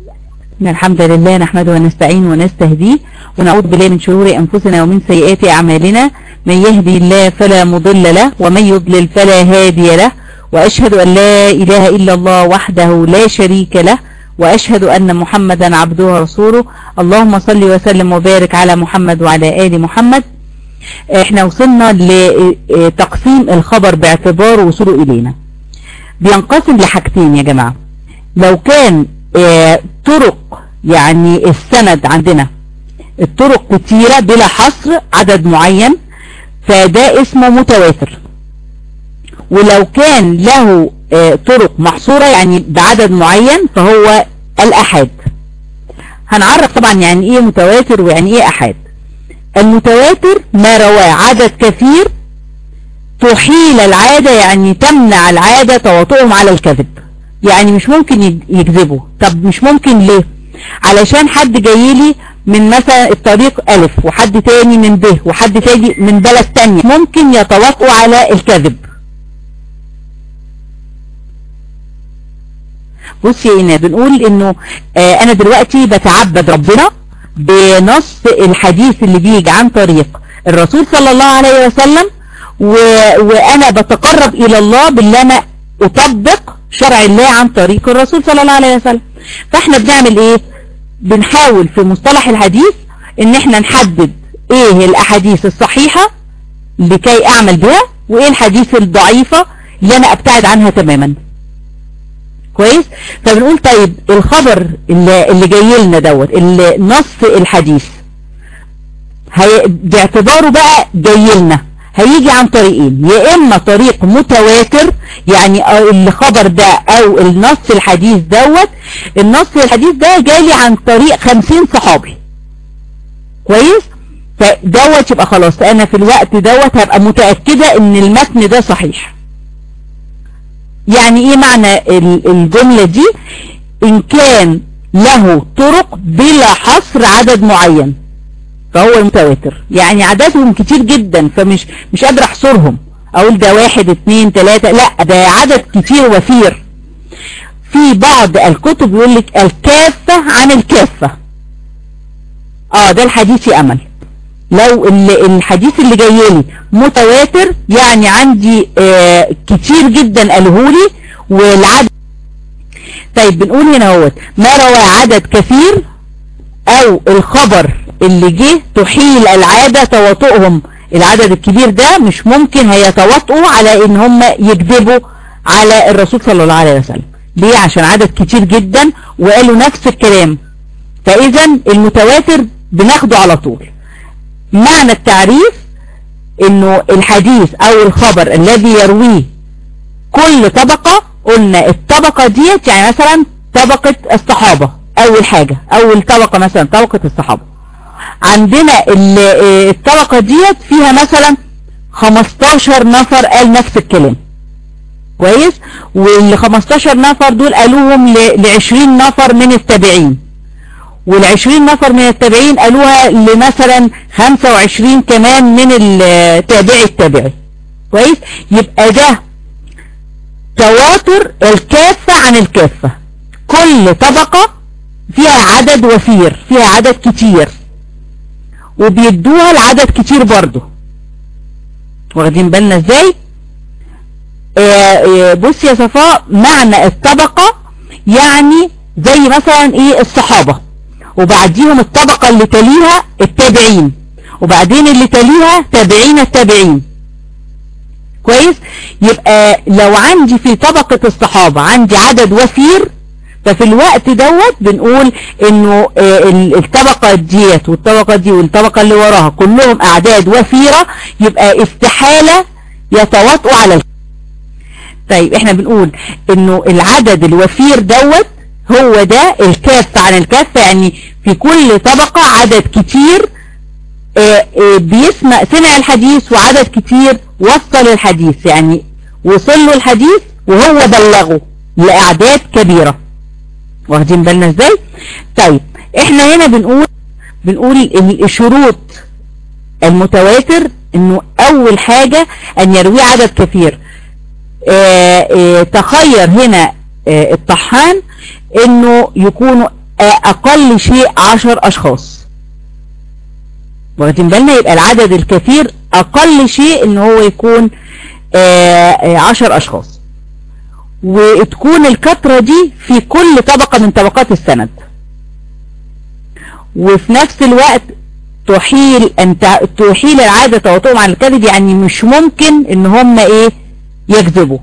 إن الحمد لله نحمده ونستعين ونستهديه ونعوذ بالله من شرور أنفسنا ومن سيئات أعمالنا. من يهدي الله فلا مضل له ومن يضلل فلا هادي له، وأشهد أن لا إله إلا الله وحده لا شريك له، وأشهد أن محمدا عبده ورسوله. اللهم صل وسلم وبارك على محمد وعلى آل محمد. احنا وصلنا لتقسيم الخبر باعتبار وصوله إلينا. بينقسم لحاجتين يا جماعة. لو كان طرق، يعني السند عندنا الطرق كتيرة بلا حصر عدد معين، فده اسمه متواتر. ولو كان له طرق محصورة يعني بعدد معين فهو الأحاد. هنعرف طبعا يعني ايه متواتر ويعني ايه أحاد. المتواتر ما رواه عدد كثير تحيل العادة، يعني تمنع العادة تواطؤهم على الكذب، يعني مش ممكن يكذبوا. طب مش ممكن ليه؟ علشان حد جايلي من مثلا الطريق ألف وحد تاني من ب وحد تاني من بلد تانية، ممكن يتواطؤوا على الكذب. بصي هنا بنقول انه انا دلوقتي بتعبد ربنا بنص الحديث اللي بيجي عن طريق الرسول صلى الله عليه وسلم، وانا بتقرب الى الله بالله انا اطبق شرع الله عن طريق الرسول صلى الله عليه وسلم. فاحنا بنعمل ايه؟ بنحاول في مصطلح الحديث ان احنا نحدد ايه الاحاديث الصحيحة لكي اعمل بها، وايه الحديث الضعيفة اللي انا ابتعد عنها تماما. كويس؟ فبنقول طيب الخبر اللي جاي لنا دوت اللي نص الحديث باعتباره بقى جاي لنا هيجي عن طريقين. يا اما طريق متواتر، يعني الخبر ده او النص الحديث دوت، النص الحديث ده جالي عن طريق 50 صحابي. كويس؟ فدوت يبقى خلاص انا في الوقت دوت هبقى متأكدة ان المتن ده صحيح. يعني ايه معنى الجملة دي؟ ان كان له طرق بلا حصر عدد معين فهو المتواتر، يعني عددهم كتير جدا فمش قادر احصرهم اقول ده 1 2 3، لا ده عدد كتير وفير. في بعض الكتب يقول لك الكافة عن الكافة، ده الحديث يأمل. لو الحديث اللي جاي لي متواتر يعني عندي كتير قالوا قالهولي والعدد. طيب بنقول هنا هو ما روى عدد كثير، او الخبر اللي جه تحيل العادة تواطؤهم. العدد الكبير ده مش ممكن هيتواطئوا على ان هم يكذبوا على الرسول صلى الله عليه وسلم. ليه؟ عشان عدد كتير جدا وقالوا نفس الكلام. فاذا المتواتر بناخده على طول. معنى التعريف انه الحديث او الخبر الذي يرويه كل طبقة. قلنا الطبقة ديت يعني مثلا طبقة الصحابة، اول حاجة اول طبقة مثلا طبقة الصحابة. عندنا الطبقة ديت فيها مثلا 15 نفر قال نفس الكلام. كويس؟ وال 15 نفر دول قالوهم ل 20 نفر من التابعين، وال20 نفر من التابعين قالوها لمثلا 25 كمان من التابعي. كويس؟ يبقى ده تواتر الكافة عن الكافة. كل طبقة فيها عدد وفير، فيها عدد كتير، وبيدوها العدد كتير برضو. واخدين بالنا ازاي؟ بص يا صفاء، معنى الطبقة يعني زي مثلا ايه الصحابة، وبعديهم الطبقة اللي تليها التابعين، وبعدين اللي تليها تابعين التابعين. كويس؟ يبقى لو عندي في طبقة الصحابة عندي عدد وفير، ففي الوقت دوت بنقول انه الطبقة ديت والطبقة دي والطبقة اللي وراها كلهم اعداد وفيرة، يبقى استحالة يتواطئوا على طيب احنا بنقول انه العدد الوفير دوت هو ده الكافة عن الكافة، يعني في كل طبقة عدد كتير سمع الحديث، وعدد كتير وصل الحديث، يعني وصل له الحديث وهو بلغه لأعداد كبيرة. واخدين بالنا ازاي؟ طيب احنا هنا بنقول الشروط المتواتر انه اول حاجة ان يروي عدد كثير. تخير هنا الطحان انه يكونوا اقل شيء 10 اشخاص. واخدين بالنا؟ يبقى العدد الكثير اقل شيء ان هو يكون 10 اشخاص، وتكون الكثرة دي في كل طبقة من طبقات السند، وفي نفس الوقت تحيل العادة تواطؤهم عن الكذب. يعني مش ممكن ان هم يكذبوا،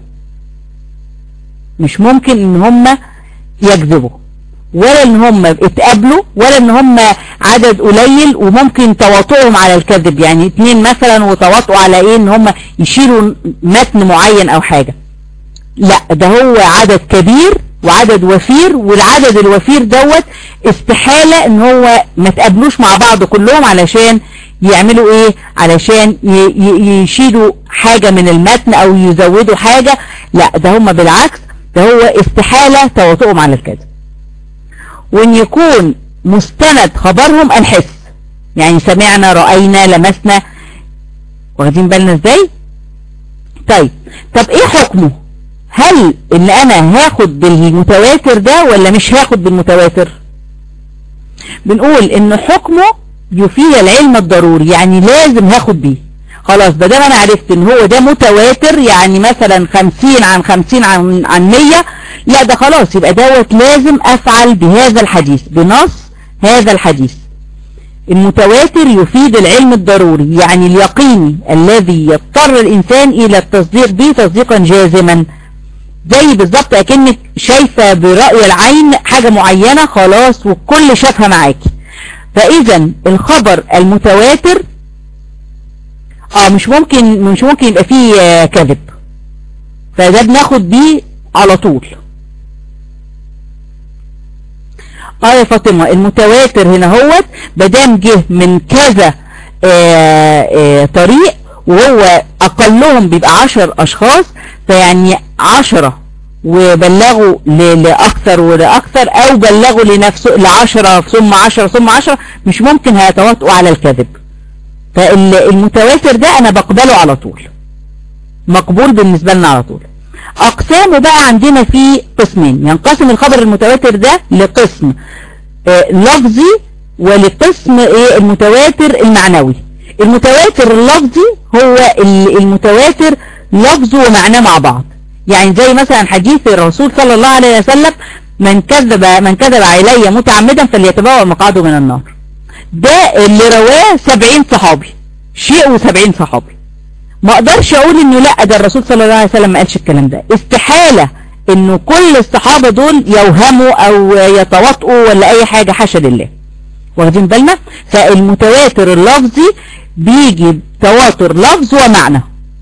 مش ممكن ان هم يكذبوا، ولا ان هم اتقابلوا، ولا ان هم عدد قليل وممكن تواطؤهم على الكذب. يعني 2 مثلا وتواطؤوا على ان هم يشيلوا متن معين او حاجة. لا، ده هو عدد كبير وعدد وفير، والعدد الوفير دوت استحالة ان هو ما تقابلوش مع بعض كلهم علشان يعملوا علشان يشيلوا حاجة من المتن او يزودوا حاجة. لا، ده هم بالعكس، ده هو استحالة تواطؤهم على الكذب. وان يكون مستند خبرهم الحس، يعني سمعنا، رأينا، لمسنا. واخدين بالنا ازاي؟ طب ايه حكمه؟ هل ان انا هاخد بالمتواتر ده ولا مش هاخد بالمتواتر؟ بنقول ان حكمه يفيد العلم الضروري، يعني لازم هاخد بيه. خلاص، بدل انا عرفت ان هو ده متواتر، يعني مثلا 50 عن 50 عن 100، لا ده خلاص يبقى دوت لازم افعل بهذا الحديث، بنص هذا الحديث. المتواتر يفيد العلم الضروري، يعني اليقيني الذي يضطر الانسان الى التصديق به تصديقا جازما. زي بالظبط اكنك شايفة برأي العين حاجة معينة خلاص والكل شافها معاكي. فاذا الخبر المتواتر مش ممكن يبقى فيه كذب، فده بناخد بيه على طول. يا فاطمة، المتواتر هنا هوت بدام جه من كذا طريق، وهو اقلهم بيبقى 10 اشخاص، فيعني 10 وبلغوا لأكثر ولأكثر، او بلغوا لنفسه ل10 ثم 10 ثم 10، مش ممكن هيتواطئوا على الكذب. فالمتواتر ده انا بقبله على طول، مقبول بالنسبة لنا على طول. اقسامه بقى عندنا في قسمين. ينقسم الخبر المتواتر ده لقسم لفظي ولقسم المتواتر المعنوي. المتواتر اللفظي هو المتواتر لفظه ومعناه مع بعض، يعني زي مثلا حديث الرسول صلى الله عليه وسلم: من كذب علي متعمدا فليتبوأ مقعده من النار. ده اللي رواه 70 صحابي، شيء و70 صحابي. ما اقدرش اقول انه لا، ده الرسول صلى الله عليه وسلم ما قالش الكلام ده. استحالة انه كل الصحابة دول يوهموا او يتواطئوا ولا اي حاجة، حاشا لله. واخدين بالنا؟ فالمتواتر اللفظي بيجي تواتر لفظ ومعنى،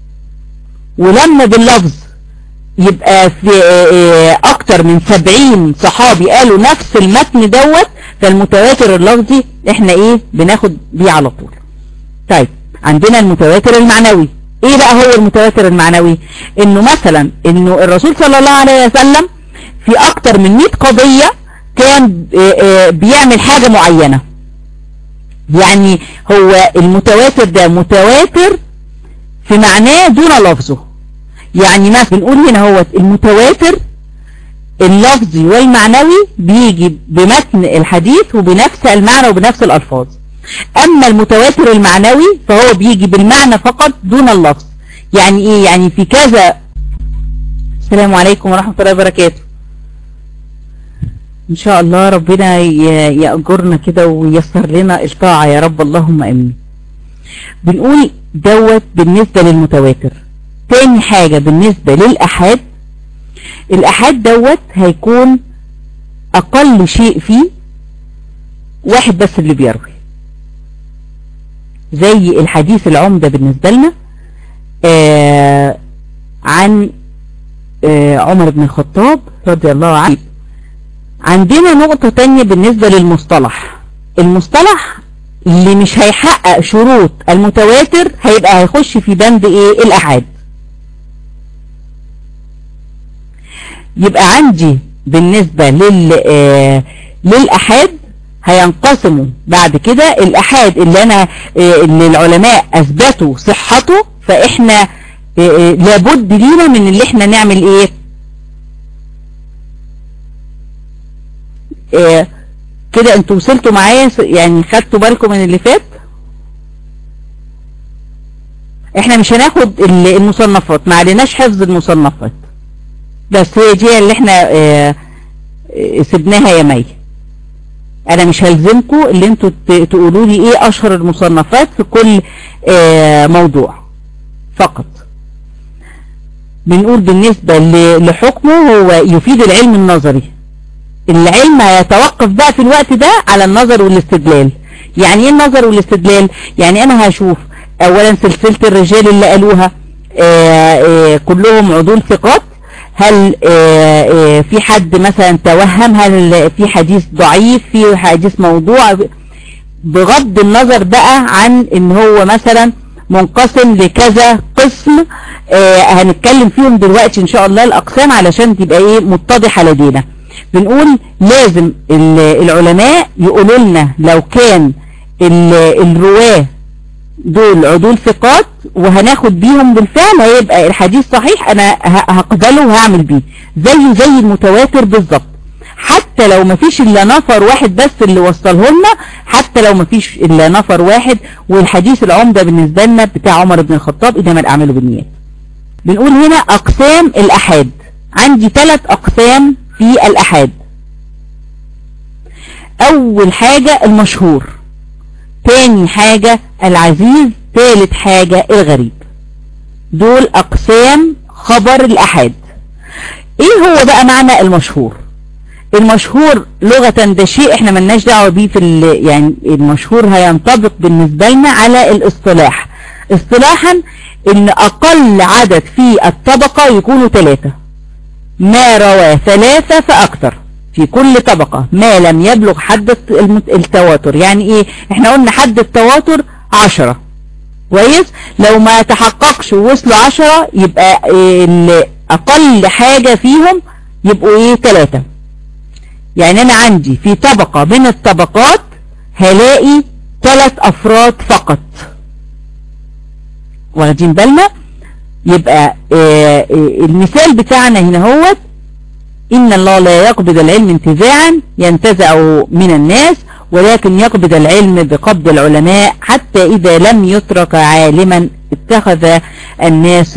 ولما باللفظ يبقى في اكتر من 70 صحابي قالوا نفس المتن دوت، فالمتواتر اللفظي احنا بناخد بيه على طول. طيب، عندنا المتواتر المعنوي. ايه بقى هو المتواتر المعنوي؟ انه مثلا انه الرسول صلى الله عليه وسلم في اكتر من 100 قضية كان بيعمل حاجة معينة. يعني هو المتواتر ده متواتر في معناه دون لفظه. يعني ما بنقول هنا هو المتواتر اللفظي والمعنوي بيجي بمتن الحديث وبنفس المعنى وبنفس الألفاظ. أما المتواتر المعنوي فهو بيجي بالمعنى فقط دون اللفظ. يعني إيه؟ يعني في كذا. السلام عليكم ورحمة الله وبركاته. إن شاء الله ربنا يأجرنا كده وييسر لنا الطاعة يا رب، اللهم آمين. بنقول دوت بالنسبة للمتواتر. تاني حاجة بالنسبة للأحاد، الأحاد دوت هيكون أقل شيء فيه واحد بس اللي بيروي، زي الحديث العمدة بالنسبة لنا عن عمر بن الخطاب رضي الله عنه. عندنا نقطة تانية بالنسبة للمصطلح. المصطلح اللي مش هيحقق شروط المتواتر هيخش في بند الأحاد. يبقى عندي بالنسبة للأحاد هينقسموا بعد كده. الأحاد اللي العلماء أثبتوا صحته، فإحنا لابد لينا من اللي احنا نعمل كده انتوا وصلتوا معايا يعني خدتوا بالكم من اللي فات. احنا مش هناخد المصنفات، ما عليناش حفظ المصنفات، بس هي دي اللي احنا سبناها يا مي. انا مش هلزمكم اللي انتوا تقولوا لي ايه اشهر المصنفات في كل موضوع، فقط بنقول بالنسبة لحكمه هو يفيد العلم النظري. العلم هيتوقف بقى في الوقت ده على النظر والاستدلال. يعني ايه النظر والاستدلال؟ يعني انا هشوف اولا سلسلة الرجال اللي قالوها كلهم عدول ثقات، هل في حد مثلا توهم، هل في حديث ضعيف، في حديث موضوع، بغض النظر بقى عن ان هو مثلا منقسم لكذا قسم. هنتكلم فيهم دلوقتي ان شاء الله الاقسام علشان تبقى ايه متضحة لدينا. بنقول لازم العلماء يقولوا لنا لو كان الرواه دول عدول ثقات وهناخد بيهم بالفعل هيبقى الحديث صحيح، انا هقبله وهعمل بيه زي المتواتر بالظبط. حتى لو مفيش الا نفر واحد بس اللي وصله لنا، حتى لو مفيش الا نفر واحد، والحديث العمدة بالنسبة لنا بتاع عمر بن الخطاب انما الاعمال بالنيات. بنقول هنا اقسام الاحاد، عندي 3 اقسام في الاحاد. اول حاجة المشهور، تاني حاجة العزيز، ثالث حاجة الغريب. دول اقسام خبر الاحاد. ايه هو بقى معنى المشهور؟ المشهور لغة ده شيء احنا ملناش دعوة بيه يعني المشهور هينطبق بالنسبة لنا على الاصطلاح. اصطلاحا ان اقل عدد في الطبقة يكونوا 3، ما رواه 3 فاكثر في كل طبقة ما لم يبلغ حد التواتر. يعني ايه؟ احنا قلنا حد التواتر 10 كويس، لو ما تحققش ووصلوا 10 يبقى اقل حاجة فيهم يبقوا ايه 3. يعني انا عندي في طبقة من الطبقات هلاقي 3 افراد فقط، واخدين بالنا؟ يبقى المثال بتاعنا هنا هو إن الله لا يقبض العلم انتزاعا ينتزعه من الناس، ولكن يقبض العلم بقبض العلماء، حتى إذا لم يترك عالما اتخذ الناس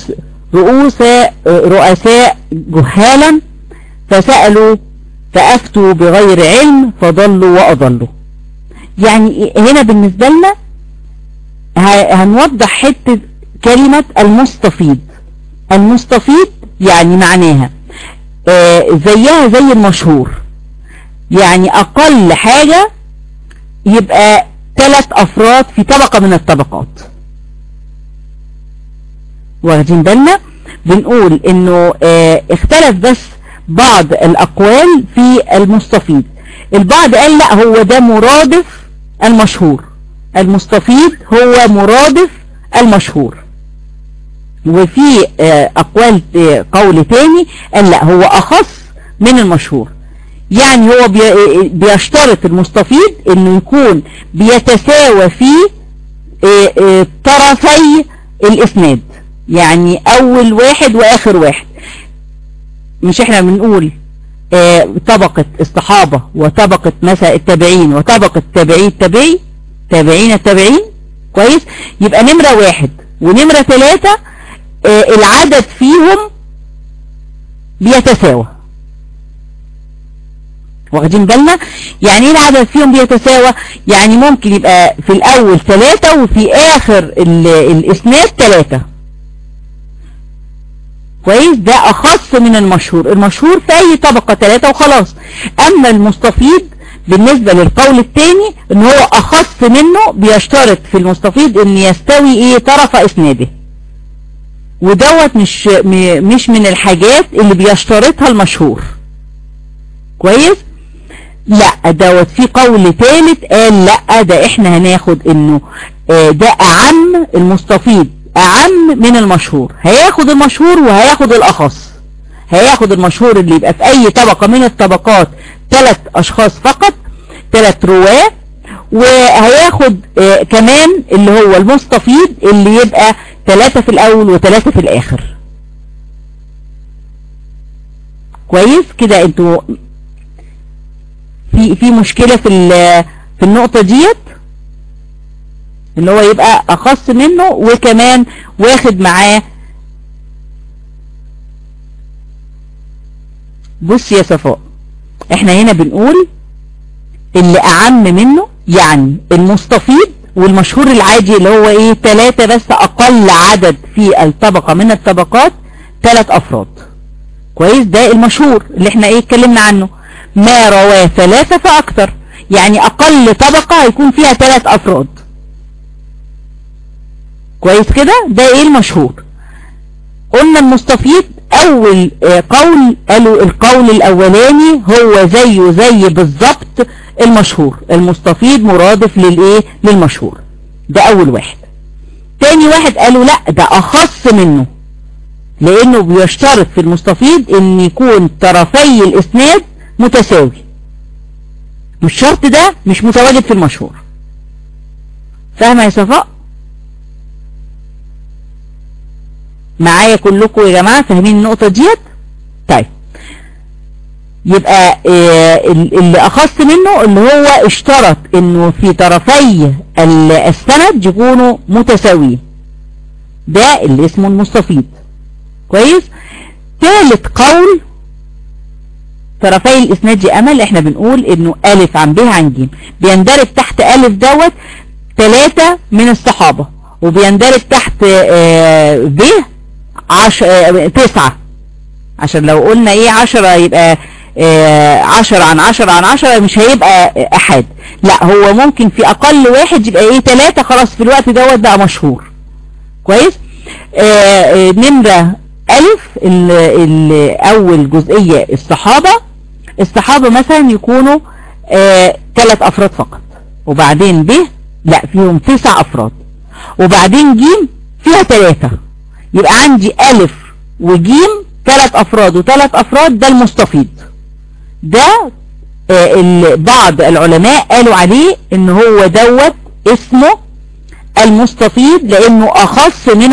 رؤساء جهالا فسألوا فأفتوا بغير علم فضلوا وأضلوا. يعني هنا بالنسبة لنا هنوضح حتة كلمة المستفيض. المستفيض يعني معناها زيها زي المشهور، يعني أقل حاجة يبقى 3 أفراد في طبقة من الطبقات، واخدين بالنا؟ بنقول إنه اختلف بس بعض الأقوال في المستفيض. البعض قال لا هو ده مرادف المشهور، المستفيض هو مرادف المشهور. وفي أقوال قول تاني قال لا هو أخص من المشهور. يعني هو بيشترط المستفيض انه يكون بيتساوى في طرفي الاسناد، يعني اول واحد واخر واحد. مش احنا بنقول طبقة الصحابة وطبقة مثلا التابعين وطبقة تابعين التابعين كويس، يبقى نمرة 1 ونمرة 3 العدد فيهم بيتساوى، واخدين بالنا؟ يعني ايه العدد فيهم بيتساوى؟ يعني ممكن يبقى في الاول 3 وفي اخر الاسناد 3 كويس. ده اخص من المشهور. المشهور في اي طبقة 3 وخلاص. اما المستفيض بالنسبة للقول الثاني ان هو اخص منه، بيشترط في المستفيض ان يستوي ايه طرف اسناده، ودوت مش من الحاجات اللي بيشترطها المشهور كويس. لا دوت في قول ثالث قال لا ده احنا هناخد انه ده اعم، المستفيض اعم من المشهور، هياخد المشهور وهياخد الاخص. هياخد المشهور اللي يبقى في اي طبقة من الطبقات 3 اشخاص فقط، 3 رواه، وهياخد كمان اللي هو المستفيض اللي يبقى 3 في الاول و3 في الاخر كويس كده. انتوا في مشكلة في النقطة ديت، اللي هو يبقى اخص منه وكمان واخد معاه. بص يا صفاء، احنا هنا بنقول اللي اعم منه، يعني المستفيض والمشهور العادي اللي هو ايه 3 بس، اقل عدد في الطبقة من الطبقات 3 افراد. كويس، ده المشهور اللي احنا ايه اتكلمنا عنه. ما رواه 3 فاكتر، يعني اقل طبقة هيكون فيها 3 افراد. كويس كده، ده ايه المشهور. قلنا المستفيض اول قول، قالوا القول الاولاني هو زي بالظبط المشهور، المستفيض مرادف للايه للمشهور، ده اول واحد. تاني واحد قالوا لا، ده اخص منه، لانه بيشترط في المستفيض ان يكون طرفي الاسناد متساوي، والشرط ده مش متواجد في المشهور. فاهمة يا صفاء؟ معايا كلكم يا جماعة؟ فاهمين النقطة ديت؟ طيب، يبقى اللي اخص منه اللي هو اشترط انه في طرفي السند يكونوا متساويين، ده اللي اسمه المستفيض. كويس. ثالث قول طرفي الاسناد امل، احنا بنقول انه الف عن ب عن ج، بيندرج تحت الف دوت 3 من الصحابة، وبيندرج تحت ب 9، عشان لو قلنا ايه 10 يبقى 10 عن 10 عن 10 مش هيبقى احاد، لا هو ممكن في اقل واحد يبقى ايه 3، خلاص في الوقت دوت بقى مشهور. كويس. نمرة الف اول جزئية الصحابة مثلا يكونوا 3 افراد فقط، وبعدين ب لا فيهم 9 افراد، وبعدين ج فيها 3، يبقى عندي الف وج 3 افراد و3 افراد، ده المستفيض. ده بعض العلماء قالوا عليه ان هو دوت اسمه المستفيض، لانه اخص من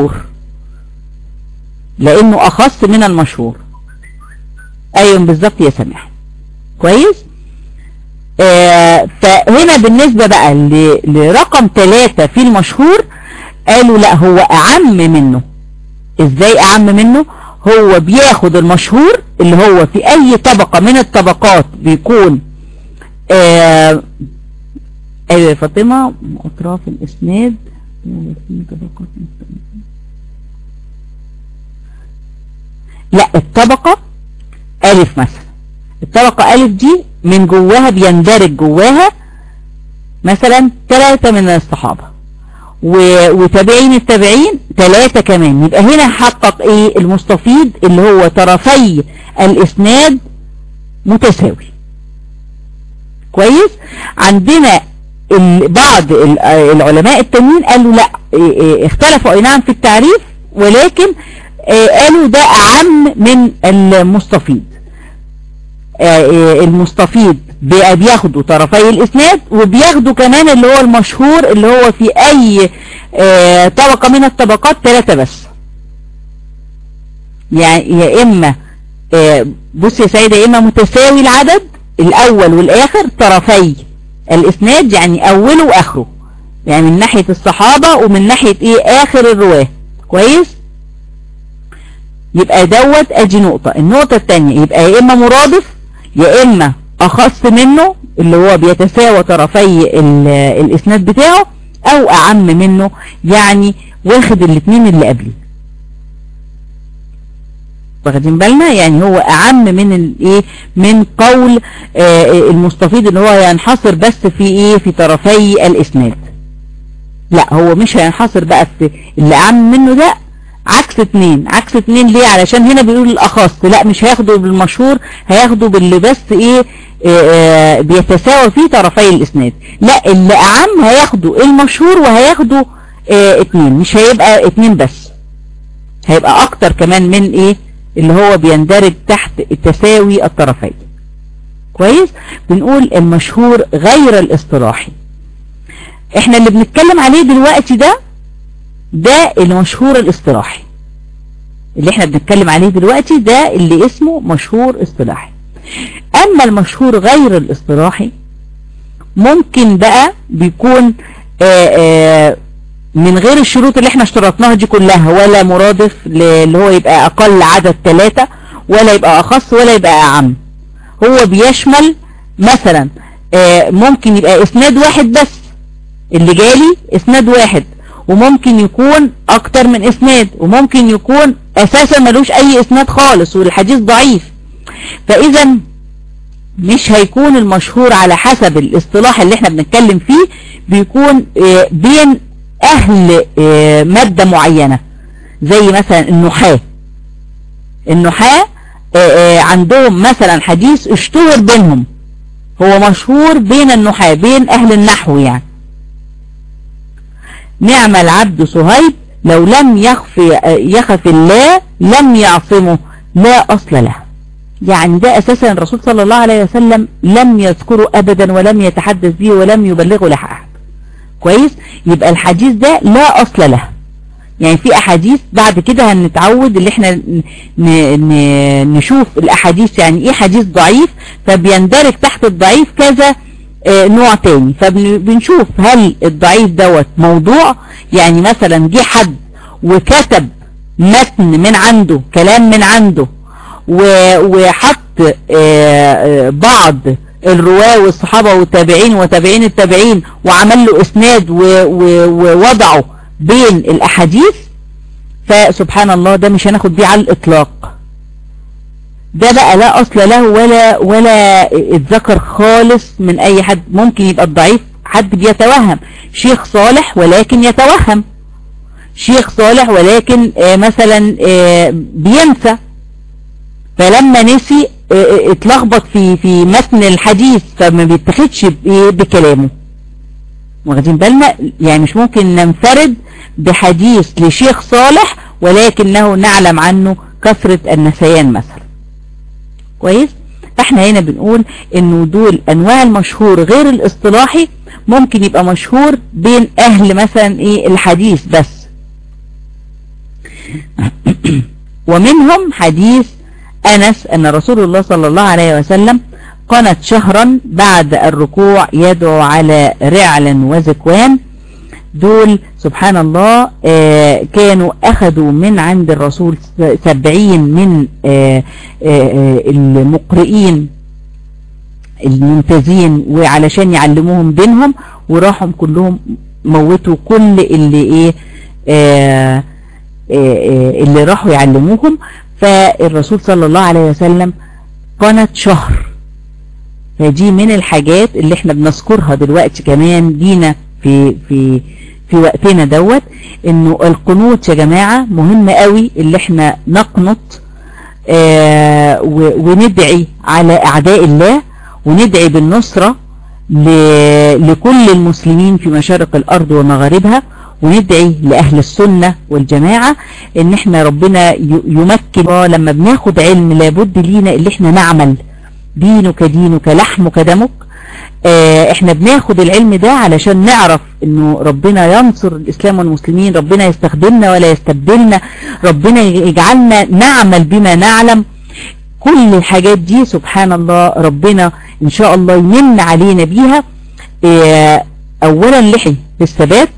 المشهور. ايوه بالظبط يا سماح. كويس. فهنا بالنسبة بقى لرقم 3 في المشهور، قالوا لا هو اعم منه. ازاي اعم منه؟ هو بياخد المشهور اللي هو في اي طبقة من الطبقات بيكون ايوه يا فاطمة، اطراف الاسناد لا الطبقة الف مثلا، الطبقة الف دي من جواها بيندرج جواها مثلا 3 من الصحابة، وتابعين التابعين 3 كمان، يبقى هنا حقق ايه المستفيض اللي هو طرفي الاسناد متساوي. كويس. عندنا بعض العلماء التانيين قالوا لا، اختلفوا اي نعم في التعريف، ولكن قالوا ده اعم من المستفيض. المستفيض بياخدوا طرفي الاسناد، وبياخدوا كمان اللي هو المشهور اللي هو في اي طبقة من الطبقات 3 بس، يعني يا اما بص يا سيدة، يا اما متساوي العدد الاول والاخر طرفي الاسناد، يعني اوله واخره، يعني من ناحية الصحابة ومن ناحية ايه اخر الرواه. كويس. يبقى دوت ادي نقطة. النقطة التانية يبقى يا اما مرادف يا اما اخص منه اللي هو بيتساوى طرفي الاسناد بتاعه، او اعم منه يعني واخد الاثنين اللي قبلي. واخدين بالنا؟ يعني هو اعم من الايه من قول المستفيض اللي هو ينحصر بس في ايه في طرفي الاسناد. لا هو مش هينحصر بقى في اللي اعم منه، ده عكس 2. عكس 2 ليه؟ علشان هنا بيقول الاخص، لا مش هياخده بالمشهور، هياخده باللي بس ايه بيتساوى فيه طرفي الاسناد. لا اللي اعم هياخده المشهور وهياخده 2، مش هيبقى 2 بس، هيبقى اكتر كمان من ايه اللي هو بيندرج تحت التساوي الطرفين. كويس. بنقول المشهور غير الاصطلاحي. احنا اللي بنتكلم عليه دلوقتي ده المشهور الاصطلاحي، اللي احنا بنتكلم عليه دلوقتي ده اللي اسمه مشهور اصطلاحي. اما المشهور غير الاصطلاحي ممكن بقى بيكون من غير الشروط اللي احنا اشترطناها دي كلها، ولا مرادف اللي هو يبقى اقل عدد 3، ولا يبقى اخص، ولا يبقى اعم. هو بيشمل مثلا ممكن يبقى اسناد واحد بس، اللي جالي اسناد واحد، وممكن يكون اكتر من اسناد، وممكن يكون اساسا ملوش اي اسناد خالص والحديث ضعيف. فاذا مش هيكون المشهور على حسب الاصطلاح اللي احنا بنتكلم فيه، بيكون بين اهل مادة معينة، زي مثلا النحاة عندهم مثلا حديث اشتهر بينهم، هو مشهور بين النحاة، بين اهل النحو يعني. نعم العبد صهيب لو لم يخف الله لم يعصمه لا اصل له. يعني ده اساسا الرسول صلى الله عليه وسلم لم يذكره ابدا، ولم يتحدث به، ولم يبلغه لأحد. كويس؟ يبقى الحديث ده لا اصل له. يعني في احاديث بعد كده هنتعود اللي احنا نشوف الاحاديث يعني ايه حديث ضعيف، فبيندرج تحت الضعيف كذا نوع تاني. فبنشوف هل الضعيف دوت موضوع، يعني مثلا جه حد وكتب متن من عنده، كلام من عنده، وحط بعض الرواة والصحابة والتابعين وتابعين التابعين وعمل له اسناد ووضعه بين الاحاديث، فسبحان الله ده مش هناخد بيه على الاطلاق. ده بقى لا اصل له ولا اتذكر خالص من اي حد. ممكن يبقى الضعيف حد بيتوهم، شيخ صالح ولكن يتوهم، شيخ صالح ولكن مثلا بينسى، فلما نسي اتلخبط في متن الحديث، فما بيتخدش بكلامه. واخدين بالنا؟ يعني مش ممكن ننفرد بحديث لشيخ صالح ولكنه نعلم عنه كثرة النسيان مثلا. كويس؟ فاحنا هنا بنقول انه دول انواع المشهور غير الاصطلاحي، ممكن يبقى مشهور بين اهل مثلا ايه الحديث بس. ومنهم حديث انس ان رسول الله صلى الله عليه وسلم قنت شهرا بعد الركوع يدعو على رعل وذكوان. دول سبحان الله كانوا اخذوا من عند الرسول 70 من المقرئين الممتازين، وعلشان يعلموهم دينهم، وراحوا كلهم موتوا كل اللي اللي راحوا يعلموهم. فالرسول صلى الله عليه وسلم قنت شهر. فدي من الحاجات اللي احنا بنذكرها دلوقتي كمان لينا في وقتنا دوت، انه القنوت يا جماعة مهم قوي، اللي احنا نقنط وندعي على اعداء الله، وندعي بالنصرة لكل المسلمين في مشارق الارض ومغاربها، وندعي لأهل السنة والجماعة ان احنا ربنا يمكن. لما بناخد علم لابد لينا اللي احنا نعمل، دينك دينك لحمك دمك. احنا بناخد العلم ده علشان نعرف انه ربنا ينصر الاسلام والمسلمين، ربنا يستخدمنا ولا يستبدلنا، ربنا يجعلنا نعمل بما نعلم. كل الحاجات دي سبحان الله ربنا ان شاء الله يمن علينا بيها. اولا لحي بالثبات،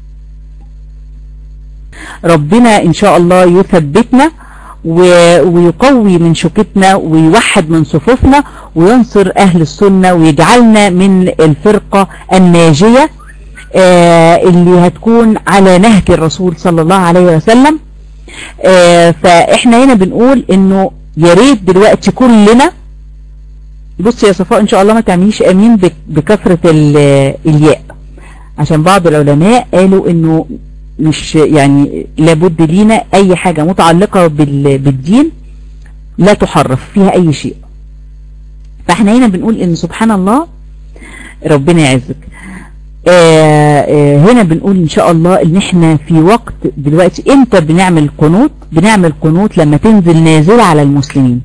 ربنا ان شاء الله يثبتنا ويقوي من شوكتنا ويوحد من صفوفنا وينصر اهل السنة ويجعلنا من الفرقة الناجية اللي هتكون على نهج الرسول صلى الله عليه وسلم. فاحنا هنا بنقول انه يا ريت دلوقتي كلنا، بص يا صفاء ان شاء الله ما تعمليش امين بكثرة الياء، عشان بعض العلماء قالوا انه مش يعني لابد لينا اي حاجة متعلقة بالدين لا تحرف فيها اي شيء. فاحنا هنا بنقول ان سبحان الله ربنا يعزك. هنا بنقول ان شاء الله ان احنا في وقت دلوقتي امتى بنعمل قنوت؟ بنعمل قنوت لما تنزل نازلة على المسلمين،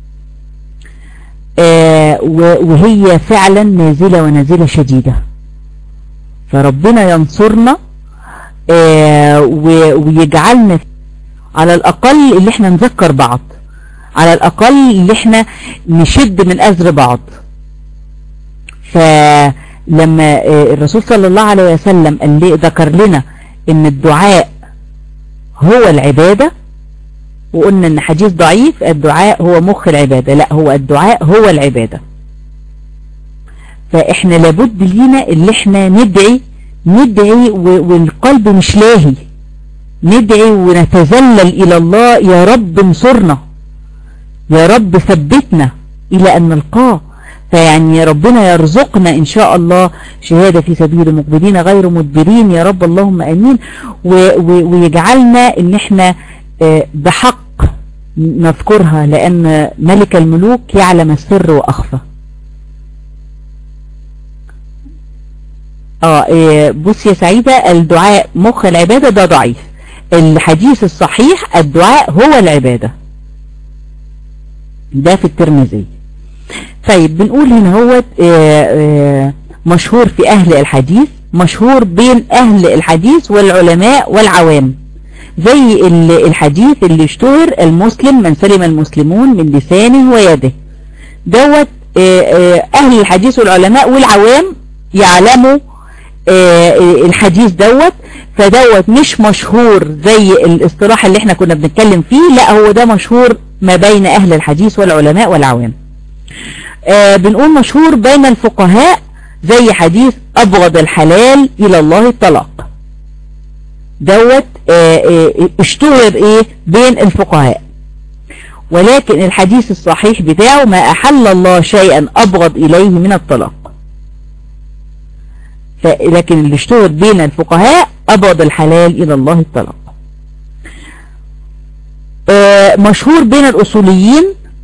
وهي فعلا نازلة ونازلة شديدة، فربنا ينصرنا ويجعلنا على الأقل اللي احنا نذكر بعض، على الأقل اللي احنا نشد من أزر بعض. فلما الرسول صلى الله عليه وسلم ذكر لنا ان الدعاء هو العبادة، وقلنا ان حديث ضعيف الدعاء هو مخ العبادة، لا، هو الدعاء هو العبادة. فاحنا لابد لينا اللي احنا ندعي والقلب مش لاهي، ندعي ونتذلل الى الله، يا رب انصرنا، يا رب ثبتنا الى ان نلقاه. فيعني ربنا يرزقنا ان شاء الله شهادة في سبيل مقبلين غير مدبرين يا رب، اللهم امين. ويجعلنا ان احنا بحق نذكرها، لان ملك الملوك يعلم السر واخفى. بص يا سعيدة، الدعاء مخ العبادة ده ضعيف، الحديث الصحيح الدعاء هو العبادة، ده في الترمذي. طيب بنقول هنا هو مشهور في أهل الحديث، مشهور بين أهل الحديث والعلماء والعوام. زي الحديث اللي اشتهر المسلم من سلم المسلمون من لسانه ويده، دوت أهل الحديث والعلماء والعوام يعلموا الحديث دوت. فدوت مش مشهور زي الاصطلاح اللي احنا كنا بنتكلم فيه، لا، هو ده مشهور ما بين أهل الحديث والعلماء والعوام. بنقول مشهور بين الفقهاء زي حديث أبغض الحلال إلى الله الطلاق، دوت اشتهر بين الفقهاء. ولكن الحديث الصحيح بتاعه ما أحل الله شيئا أبغض إليه من الطلاق. لكن اللي اشتهر بين الفقهاء أبغض الحلال إلى الله الطلاق. مشهور بين الأصوليين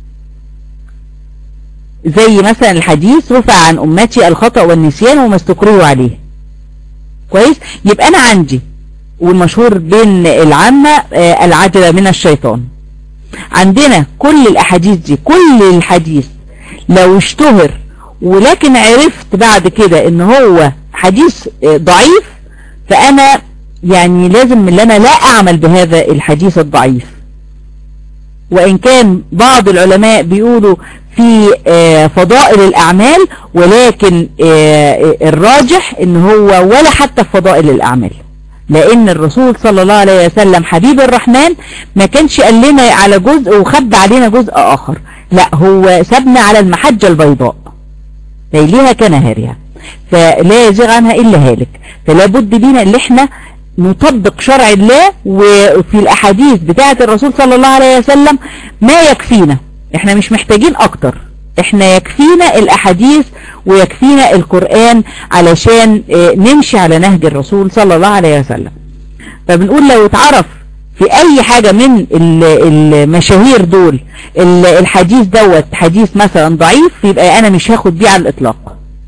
زي مثلا الحديث رفع عن أمتي الخطأ والنسيان وما استكرهوا عليه. كويس، يبقى أنا عندي. والمشهور بين العامة العجلة من الشيطان. عندنا كل الأحاديث دي، كل الحديث لو اشتهر ولكن عرفت بعد كده ان هو حديث ضعيف، فأنا يعني لازم ان انا لا أعمل بهذا الحديث الضعيف. وإن كان بعض العلماء بيقولوا في فضائل الأعمال، ولكن الراجح ان هو ولا حتى في فضائل الأعمال، لأن الرسول صلى الله عليه وسلم حبيب الرحمن ما كانش قال لنا على جزء وخب علينا جزء آخر، لا، هو سابنا على المحجة البيضاء ليلها كنهارها، فلا يزيغ عنها إلا هالك. فلا بد لينا اللي احنا نطبق شرع الله. وفي الأحاديث بتاعة الرسول صلى الله عليه وسلم ما يكفينا، احنا مش محتاجين أكتر، احنا يكفينا الأحاديث ويكفينا القرآن علشان نمشي على نهج الرسول صلى الله عليه وسلم. فبنقول لو اتعرف في أي حاجة من المشاهير دول الحديث دوت حديث مثلا ضعيف، يبقى أنا مش هاخد بيه على الإطلاق.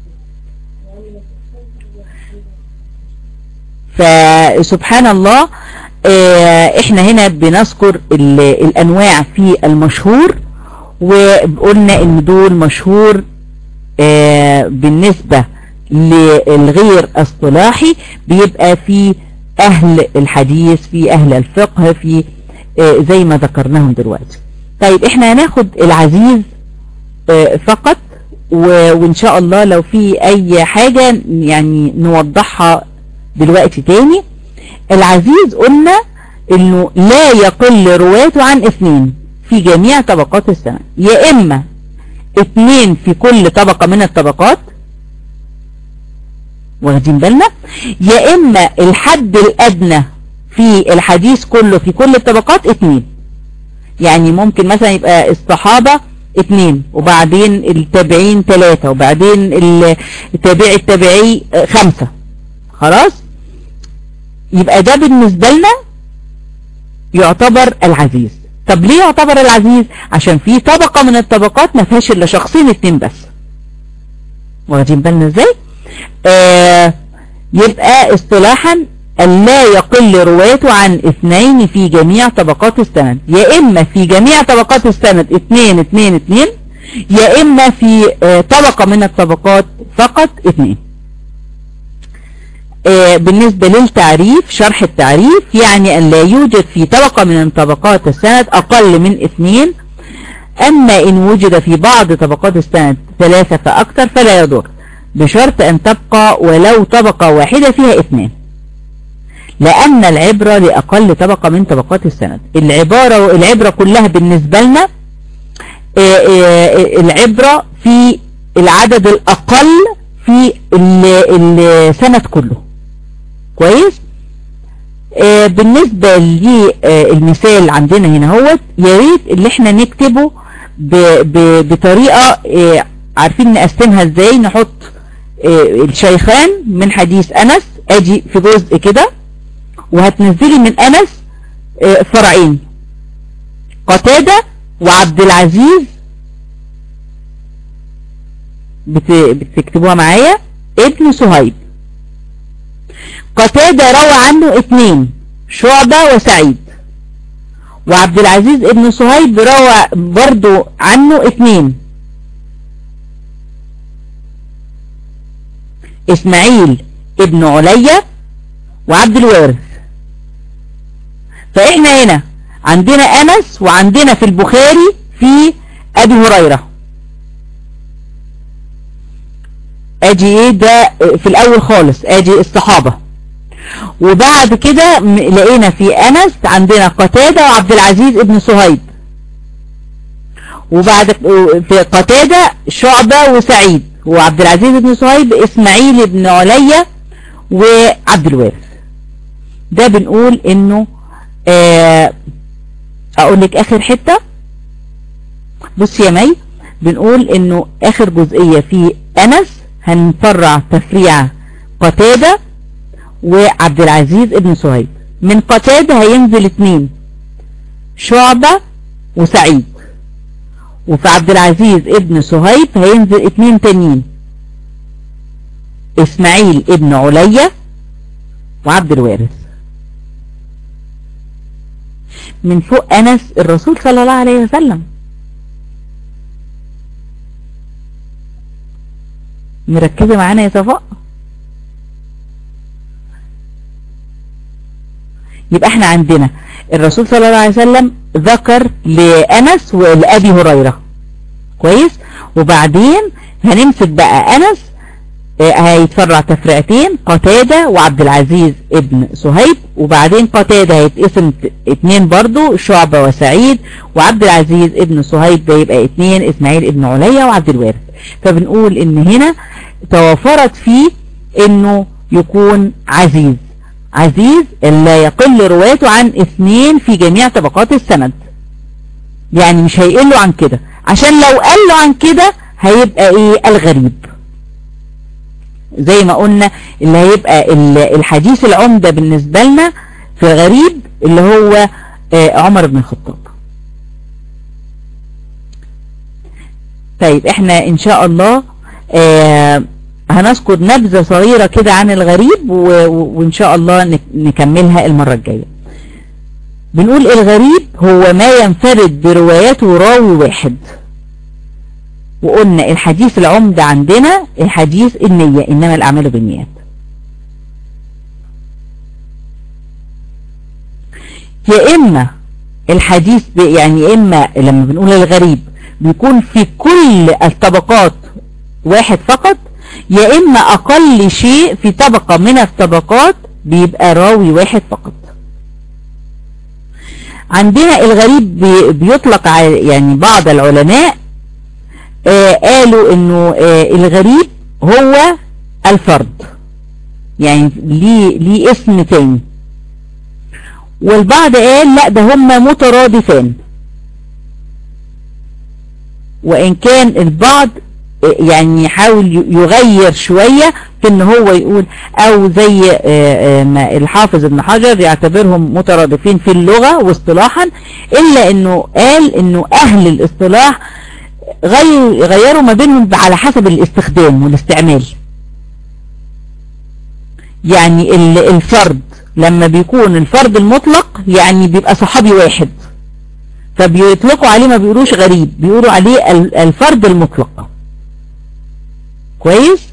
فسبحان الله، احنا هنا بنذكر الأنواع في المشهور، وقلنا ان دول مشهور بالنسبة للغير اصطلاحي بيبقى في اهل الحديث، في اهل الفقه، في زي ما ذكرناهم دلوقتي. طيب احنا هناخد العزيز فقط، وان شاء الله لو في اي حاجة يعني نوضحها دلوقتي تاني. العزيز قلنا انه لا يقل رواته عن 2 في جميع طبقات السند، يا اما 2 في كل طبقة من الطبقات، واخدين بالنا، يا اما الحد الادنى في الحديث كله في كل الطبقات 2. يعني ممكن مثلا يبقى الصحابة 2 وبعدين التابعين 3 وبعدين التابعي التابعي 5، خلاص، يبقى ده بالنسبة لنا يعتبر العزيز. طب ليه يعتبر العزيز؟ عشان في طبقة من الطبقات ما فيهاش الا شخصين 2 بس، واخدين بالنا ازاي؟ يبقى اصطلاحا لا يقل روايته عن 2 في جميع طبقات السند، يا اما في جميع طبقات السند 2 2 2، يا اما في طبقة من الطبقات فقط 2. بالنسبة للتعريف، شرح التعريف يعني أن لا يوجد في طبقة من طبقات السند أقل من 2 أما إن وجد في بعض طبقات السند 3 فأكثر فلا يضر، بشرط أن تبقى ولو طبقة واحدة فيها 2، لأن العبرة لأقل طبقة من طبقات السند. العبرة كلها بالنسبة لنا العبرة في العدد الأقل في السند كله. كويس. بالنسبة للمثال عندنا هنا هو ياريت اللي احنا نكتبه بطريقة عارفين نقسمها ازاي. نحط الشيخان من حديث أنس ادي في جزء كده، وهتنزلي من أنس فرعين، قتادة وعبد العزيز، بتكتبوها معايا، ابن صهيب. قتادة روى عنه 2، شعبة وسعيد، وعبد العزيز ابن صهيب روى برضو عنه 2، اسماعيل ابن عليا وعبد الوارث. فاحنا هنا عندنا أنس، وعندنا في البخاري في أبي هريرة. ادي ايه ده في الاول خالص، ادي الصحابة. وبعد كده لقينا في أنس عندنا قتادة وعبد العزيز ابن صهيب، وبعد في قتادة شعبة وسعيد، وعبد العزيز ابن صهيب اسماعيل ابن عليا وعبد الوارث. ده بنقول انه اقول لك اخر حتة. بص يا مي، بنقول انه اخر جزئية في أنس هنفرع تفريع قتادة وعبد العزيز ابن صهيب. من قتادة هينزل 2، شعبة وسعيد، وفي عبد العزيز ابن صهيب هينزل 2 تانيين، اسماعيل ابن عليا وعبد الوارث. من فوق أنس الرسول صلى الله عليه وسلم. مركزة معانا يا صفاء؟ يبقى احنا عندنا الرسول صلى الله عليه وسلم ذكر لأنس ولأبي هريرة. كويس. وبعدين هنمسك بقى أنس هيتفرع تفرعتين، قتادة وعبد العزيز ابن صهيب، وبعدين قتادة هيتقسم 2 برضو، شعبة وسعيد، وعبد العزيز ابن صهيب ده يبقى 2، اسماعيل ابن عليا وعبد الوارث. فبنقول ان هنا توفرت فيه انه يكون عزيز لا يقل روايته عن 2 في جميع طبقات السند، يعني مش هيقلوا عن كده، عشان لو قلوا عن كده هيبقى ايه؟ الغريب. زي ما قلنا اللي هيبقى الحديث العمدة بالنسبة لنا في الغريب اللي هو عمر بن الخطاب. طيب احنا ان شاء الله هنذكر نبذة صغيرة كده عن الغريب، وان شاء الله نكملها المرة الجاية. بنقول الغريب هو ما ينفرد بروايته راوي واحد. وقلنا الحديث العمدة عندنا الحديث النية، إنما الأعمال بالنيات. يا إما الحديث يعني إما لما بنقول الغريب بيكون في كل الطبقات واحد فقط، يا إما أقل شيء في طبقة من الطبقات بيبقى راوي واحد فقط. عندنا الغريب بيطلق على يعني بعض العلماء قالوا انه الغريب هو الفرد، يعني ليه اسم تاني، والبعض قال لا ده هما مترادفان، وان كان البعض يعني يحاول يغير شوية في ان هو يقول او زي ما الحافظ ابن حجر يعتبرهم مترادفين في اللغة واصطلاحا، الا انه قال انه اهل الاصطلاح غيروا ما بينهم على حسب الاستخدام والاستعمال. يعني الفرد لما بيكون الفرد المطلق يعني بيبقى صحابي واحد، فبيطلقوا عليه ما بيقولوش غريب، بيقولوا عليه الفرد المطلق. كويس.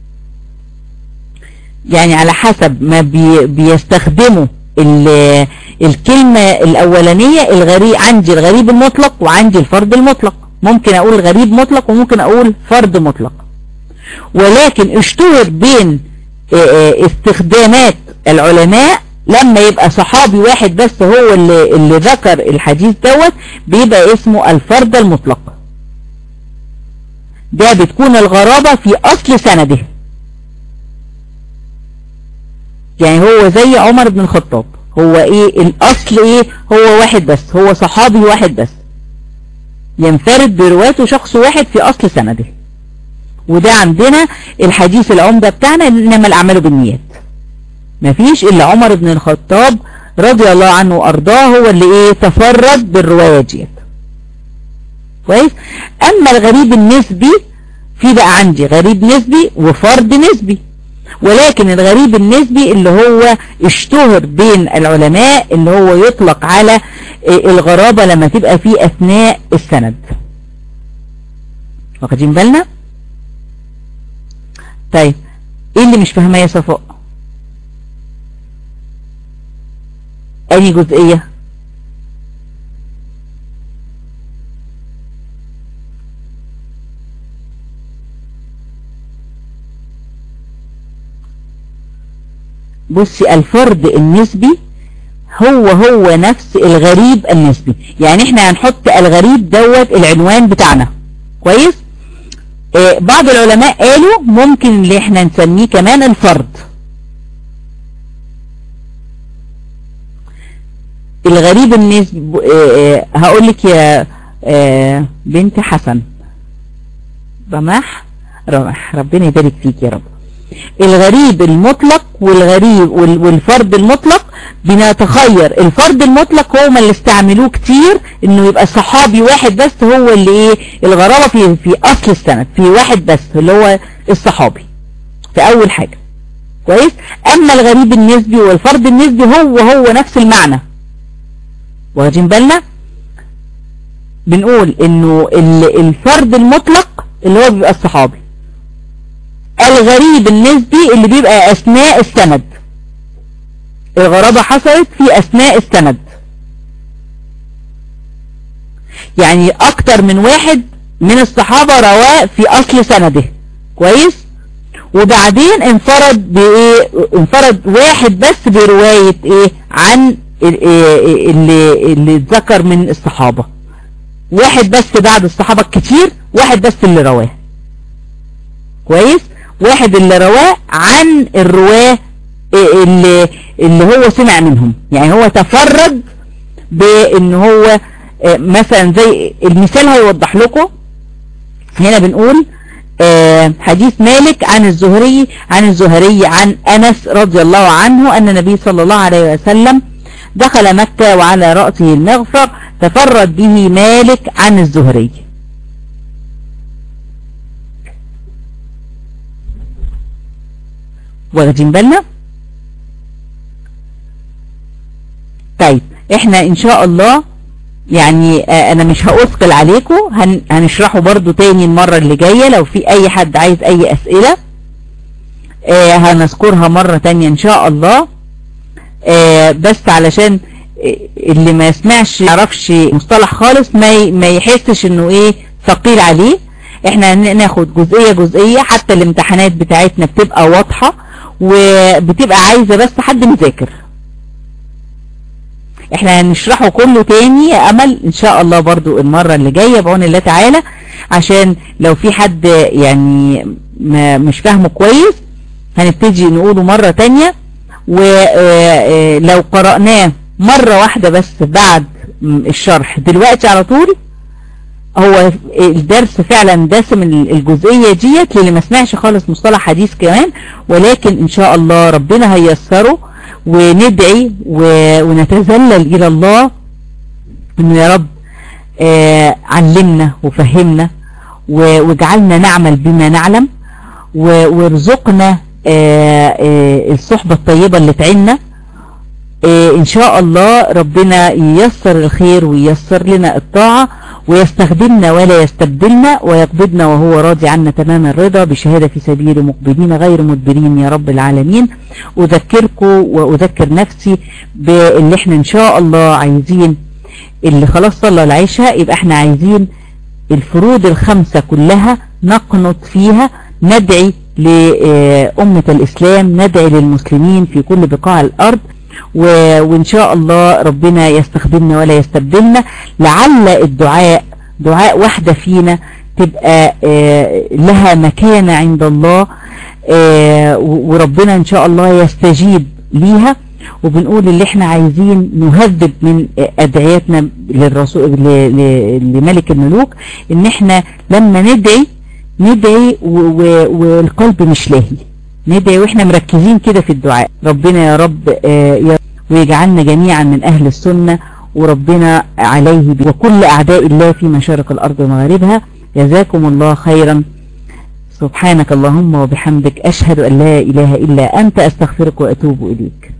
يعني على حسب ما بيستخدموا الكلمة الاولانية الغريب، عندي الغريب المطلق وعندي الفرد المطلق، ممكن اقول غريب مطلق وممكن اقول فرد مطلق. ولكن اشتهر بين استخدامات العلماء لما يبقى صحابي واحد بس هو اللي ذكر الحديث دوت، بيبقى اسمه الفرد المطلق. ده بتكون الغرابة في اصل سنده. يعني هو زي عمر بن الخطاب، هو ايه الاصل؟ ايه هو؟ واحد بس، هو صحابي واحد بس ينفرد برواته شخص واحد في اصل سنده. وده عندنا الحديث العمدة بتاعنا، انما الاعمال بالنيات. مفيش الا عمر بن الخطاب رضي الله عنه وارضاه هو اللي ايه تفرد بالرواية ديت. كويس. اما الغريب النسبي، في بقى عندي غريب نسبي وفرد نسبي. ولكن الغريب النسبي اللي هو اشتهر بين العلماء، اللي هو يطلق على الغرابة لما تبقى في اثناء السند. واخدين بالنا؟ طيب ايه اللي مش فاهماه يا صفاء؟ انهي جزئية؟ بصي، الفرد النسبي هو نفس الغريب النسبي. يعني احنا هنحط الغريب دوت العنوان بتاعنا. كويس. بعض العلماء قالوا ممكن اللي احنا نسميه كمان الفرد. الغريب النسبي هقولك يا بنت حسن رمح ربنا يبارك فيك يا رب. الغريب المطلق والغريب والفرد المطلق بنتخير الفرد المطلق هو اللي استعملوه كتير، انه يبقى صحابي واحد بس هو اللي ايه الغرابة في اصل السند، في واحد بس اللي هو الصحابي في اول حاجة. كويس. اما الغريب النسبي والفرد النسبي هو نفس المعنى. واخدين بالنا؟ بنقول انه الفرد المطلق اللي هو بيبقى الصحابي، الغريب النسبي اللي بيبقى اثناء السند، الغرابة حصلت في اثناء السند، يعني اكتر من واحد من الصحابة رواه في اصل سنده. كويس. وبعدين انفرد واحد بس برواية ايه عن اللي اتذكر من الصحابة، واحد بس بعد الصحابة كتير، واحد بس اللي رواه. كويس. واحد اللي رواه عن الرواه اللي هو سمع منهم، يعني هو تفرد بان هو مثلا زي المثال هيوضح لكم. هنا بنقول حديث مالك عن الزهري عن أنس رضي الله عنه أن النبي صلى الله عليه وسلم دخل مكة وعلى رأسه المغفر، تفرد به مالك عن الزهري. واخدين بالنا؟ طيب احنا ان شاء الله يعني انا مش هأثقل عليكم، هنشرحه برضو تاني المرة اللي جاية. لو في اي حد عايز اي اسئلة هنذكرها مرة تانية ان شاء الله. بس علشان اللي ما يسمعش يعرفش مصطلح خالص ما يحسش انه ايه ثقيل عليه. احنا ناخد جزئية حتى الامتحانات بتاعتنا بتبقى واضحة وبتبقى عايزة بس حد مذاكر. احنا هنشرحه كله تاني يا امل ان شاء الله برضو المرة اللي جاية بعون الله تعالى، عشان لو في حد يعني مش فاهمه كويس هنبتدي نقوله مرة تانية. ولو قرأناه مرة واحدة بس بعد الشرح دلوقتي على طول، هو الدرس فعلا دسم الجزئية ديت للي ما سمعش خالص مصطلح حديث كمان. ولكن ان شاء الله ربنا هيسره، وندعي ونتذلل الى الله انه يا رب علمنا وفهمنا واجعلنا نعمل بما نعلم، وارزقنا الصحبة الطيبة اللي تعيننا ان شاء الله. ربنا ييسر الخير وييسر لنا الطاعة، ويستخدمنا ولا يستبدلنا، ويقبضنا وهو راضي عنا تمام الرضا، بشهادة في سبيل مقبلين غير مدبرين يا رب العالمين. أذكركم وأذكر نفسي باللي احنا إن شاء الله عايزين، اللي خلاص صلى العشاء يبقى احنا عايزين الفروض الخمسة كلها نقنط فيها، ندعي لأمة الإسلام، ندعي للمسلمين في كل بقاع الأرض، وإن شاء الله ربنا يستخدمنا ولا يستبدلنا. لعل الدعاء دعاء واحدة فينا تبقى لها مكانة عند الله، وربنا إن شاء الله يستجيب ليها. وبنقول اللي احنا عايزين نهذب من أدعياتنا للرسول لملك الملوك، ان احنا لما ندعي والقلب مش لاهي، ندعي واحنا مركزين كده في الدعاء. ربنا يا رب ويجعلنا جميعا من أهل السنة، وربنا عليه وكل أعداء الله في مشارق الأرض ومغاربها. جزاكم الله خيرا. سبحانك اللهم وبحمدك، أشهد أن لا إله إلا أنت، أستغفرك وأتوب إليك.